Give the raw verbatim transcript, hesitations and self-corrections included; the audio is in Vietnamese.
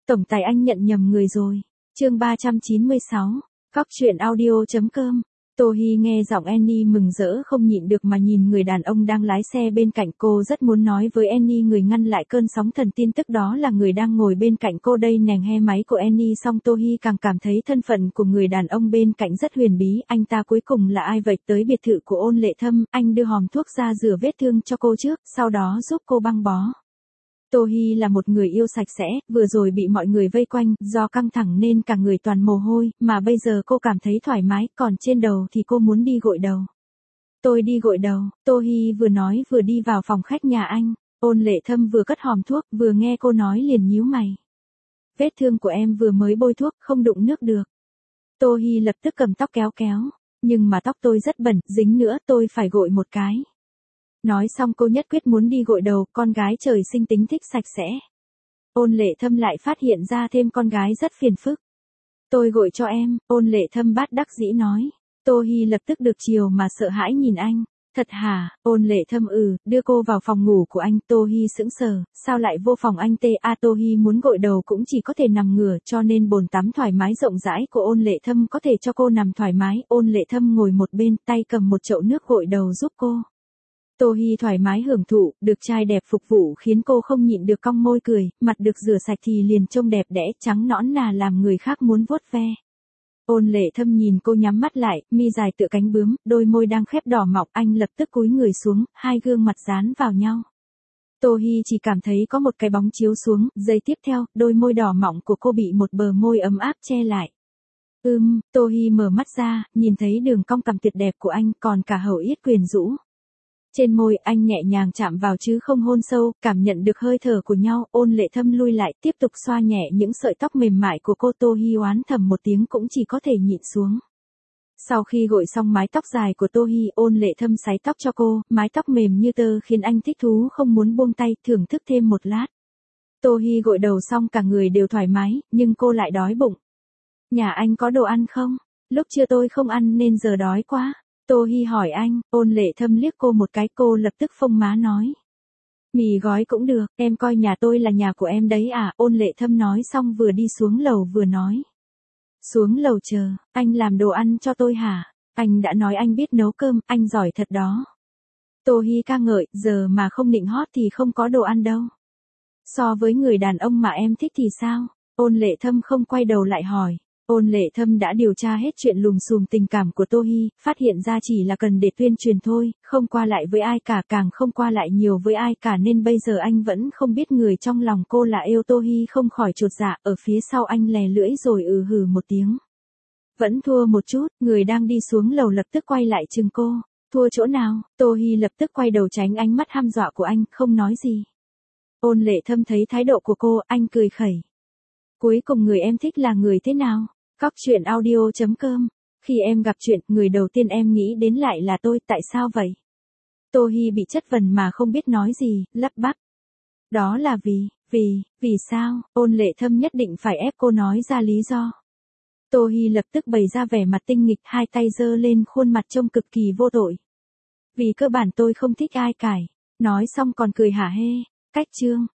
Tổng tài anh nhận nhầm người rồi. Chương ba trăm chín mươi sáu. Cóc truyện audio.com. Tô Hi nghe giọng Annie mừng rỡ không nhịn được mà nhìn người đàn ông đang lái xe bên cạnh cô, rất muốn nói với Annie người ngăn lại cơn sóng thần tin tức đó là người đang ngồi bên cạnh cô đây nèng he máy của Annie. Xong Tô Hi càng cảm thấy thân phận của người đàn ông bên cạnh rất huyền bí, anh ta cuối cùng là ai vậy? Tới biệt thự của Ôn Lệ Thâm, anh đưa hòm thuốc ra rửa vết thương cho cô trước, sau đó giúp cô băng bó. Tô Hi là một người yêu sạch sẽ, vừa rồi bị mọi người vây quanh, do căng thẳng nên cả người toàn mồ hôi, mà bây giờ cô cảm thấy thoải mái, còn trên đầu thì cô muốn đi gội đầu. Tôi đi gội đầu, Tô Hi vừa nói vừa đi vào phòng khách nhà anh. Ôn Lệ Thâm vừa cất hòm thuốc, vừa nghe cô nói liền nhíu mày. Vết thương của em vừa mới bôi thuốc, không đụng nước được. Tô Hi lập tức cầm tóc kéo kéo, nhưng mà tóc tôi rất bẩn, dính nữa tôi phải gội một cái. Nói xong cô nhất quyết muốn đi gội đầu, con gái trời sinh tính thích sạch sẽ. Ôn Lệ Thâm lại phát hiện ra thêm con gái rất phiền phức. Tôi gội cho em, Ôn Lệ Thâm bát đắc dĩ nói. Tô Hi lập tức được chiều mà sợ hãi nhìn anh. Thật hả? Ôn Lệ Thâm ừ, đưa cô vào phòng ngủ của anh. Tô Hi sững sờ, sao lại vô phòng anh tê? A Tô Hi muốn gội đầu cũng chỉ có thể nằm ngửa, cho nên bồn tắm thoải mái rộng rãi của Ôn Lệ Thâm có thể cho cô nằm thoải mái. Ôn Lệ Thâm ngồi một bên, tay cầm một chậu nước gội đầu giúp cô. Tô Hi thoải mái hưởng thụ, được trai đẹp phục vụ khiến cô không nhịn được cong môi cười, mặt được rửa sạch thì liền trông đẹp đẽ, trắng nõn nà làm người khác muốn vuốt ve. Ôn Lệ Thâm nhìn cô nhắm mắt lại, mi dài tựa cánh bướm, đôi môi đang khép đỏ mọng, anh lập tức cúi người xuống, hai gương mặt dán vào nhau. Tô Hi chỉ cảm thấy có một cái bóng chiếu xuống, giây tiếp theo, đôi môi đỏ mọng của cô bị một bờ môi ấm áp che lại. Ừm, Tô Hi mở mắt ra, nhìn thấy đường cong cằm tuyệt đẹp của anh, còn cả hậu yết quyến rũ. Trên môi anh nhẹ nhàng chạm vào chứ không hôn sâu, cảm nhận được hơi thở của nhau. Ôn Lệ Thâm lui lại, tiếp tục xoa nhẹ những sợi tóc mềm mại của cô. Tô Hi oán thầm một tiếng cũng chỉ có thể nhịn xuống. Sau khi gội xong mái tóc dài của Tô Hi, Ôn Lệ Thâm sấy tóc cho cô, mái tóc mềm như tơ khiến anh thích thú không muốn buông tay, thưởng thức thêm một lát. Tô Hi gội đầu xong cả người đều thoải mái, nhưng cô lại đói bụng. Nhà anh có đồ ăn không? Lúc trưa tôi không ăn nên giờ đói quá. Tô Hi hỏi anh. Ôn Lệ Thâm liếc cô một cái, cô lập tức phông má nói. Mì gói cũng được, em coi nhà tôi là nhà của em đấy à? Ôn Lệ Thâm nói xong vừa đi xuống lầu vừa nói. Xuống lầu chờ, anh làm đồ ăn cho tôi hả? Anh đã nói anh biết nấu cơm, anh giỏi thật đó. Tô Hi ca ngợi, giờ mà không nịnh hót thì không có đồ ăn đâu. So với người đàn ông mà em thích thì sao? Ôn Lệ Thâm không quay đầu lại hỏi. Ôn Lệ Thâm đã điều tra hết chuyện lùm xùm tình cảm của Tô Hi, phát hiện ra chỉ là cần để tuyên truyền thôi, không qua lại với ai cả, càng không qua lại nhiều với ai cả, nên bây giờ anh vẫn không biết người trong lòng cô là yêu. Tô Hi không khỏi chột dạ, ở phía sau anh lè lưỡi rồi ừ hừ một tiếng. Vẫn thua một chút, người đang đi xuống lầu lập tức quay lại chừng cô. Thua chỗ nào? Tô Hi lập tức quay đầu tránh ánh mắt hăm dọa của anh, không nói gì. Ôn Lệ Thâm thấy thái độ của cô, anh cười khẩy. Cuối cùng người em thích là người thế nào? Cóc truyện audio.com. Khi em gặp chuyện, người đầu tiên em nghĩ đến lại là tôi, tại sao vậy? Tô Hi bị chất vấn mà không biết nói gì, lắp bắp. Đó là vì, vì, vì sao? Ôn Lệ Thâm nhất định phải ép cô nói ra lý do. Tô Hi lập tức bày ra vẻ mặt tinh nghịch, hai tay giơ lên khuôn mặt trông cực kỳ vô tội. Vì cơ bản tôi không thích ai cải. Nói xong còn cười hả hê. Cách chương.